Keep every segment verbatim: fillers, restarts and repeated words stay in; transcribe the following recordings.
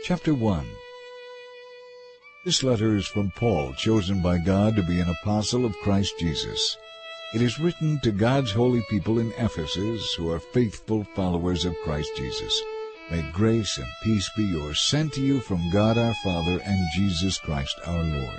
Chapter one. This letter is from Paul, chosen by God to be an apostle of Christ Jesus. It is written to God's holy people in Ephesus, who are faithful followers of Christ Jesus. May grace and peace be yours, sent to you from God our Father and Jesus Christ our Lord.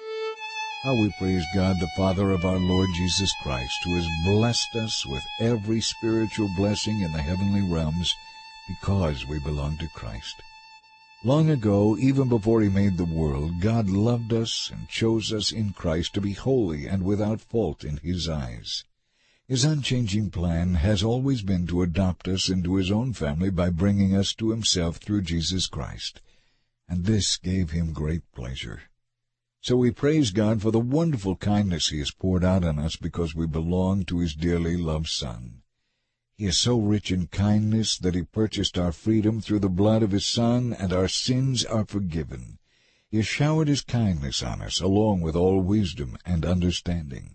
How we praise God, the Father of our Lord Jesus Christ, who has blessed us with every spiritual blessing in the heavenly realms, because we belong to Christ. Long ago, even before he made the world, God loved us and chose us in Christ to be holy and without fault in his eyes. His unchanging plan has always been to adopt us into his own family by bringing us to himself through Jesus Christ, and this gave him great pleasure. So we praise God for the wonderful kindness he has poured out on us because we belong to his dearly loved Son. He is so rich in kindness that he purchased our freedom through the blood of his Son, and our sins are forgiven. He has showered his kindness on us, along with all wisdom and understanding.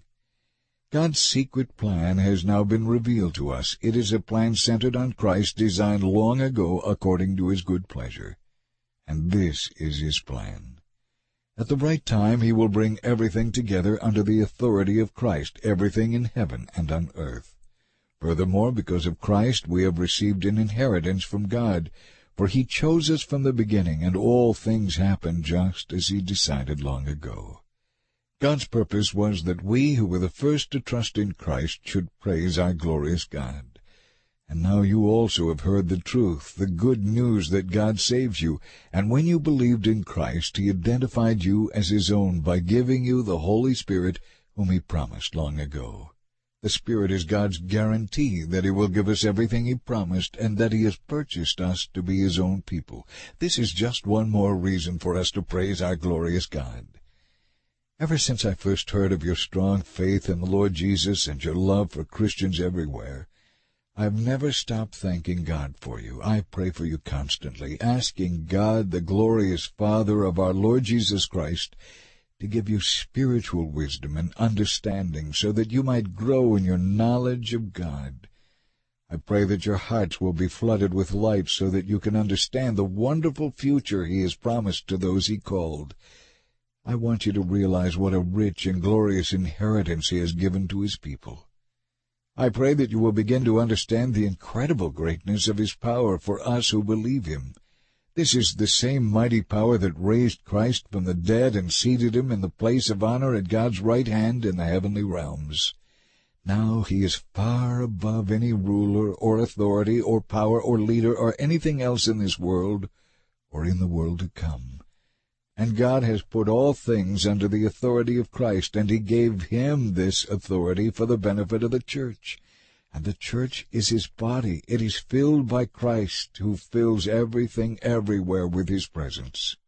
God's secret plan has now been revealed to us. It is a plan centered on Christ, designed long ago according to his good pleasure. And this is his plan. At the right time he will bring everything together under the authority of Christ, everything in heaven and on earth. Furthermore, because of Christ, we have received an inheritance from God, for he chose us from the beginning, and all things happened just as he decided long ago. God's purpose was that we, who were the first to trust in Christ, should praise our glorious God. And now you also have heard the truth, the good news that God saves you, and when you believed in Christ, he identified you as his own by giving you the Holy Spirit, whom he promised long ago. The Spirit is God's guarantee that he will give us everything he promised, and that he has purchased us to be his own people. This is just one more reason for us to praise our glorious God. Ever since I first heard of your strong faith in the Lord Jesus and your love for Christians everywhere, I have never stopped thanking God for you. I pray for you constantly, asking God, the glorious Father of our Lord Jesus Christ, to give you spiritual wisdom and understanding so that you might grow in your knowledge of God. I pray that your hearts will be flooded with light so that you can understand the wonderful future he has promised to those he called. I want you to realize what a rich and glorious inheritance he has given to his people. I pray that you will begin to understand the incredible greatness of his power for us who believe him. This is the same mighty power that raised Christ from the dead and seated him in the place of honor at God's right hand in the heavenly realms. Now he is far above any ruler or authority or power or leader or anything else in this world or in the world to come. And God has put all things under the authority of Christ, and he gave him this authority for the benefit of the church. And the church is his body. It is filled by Christ, who fills everything everywhere with his presence.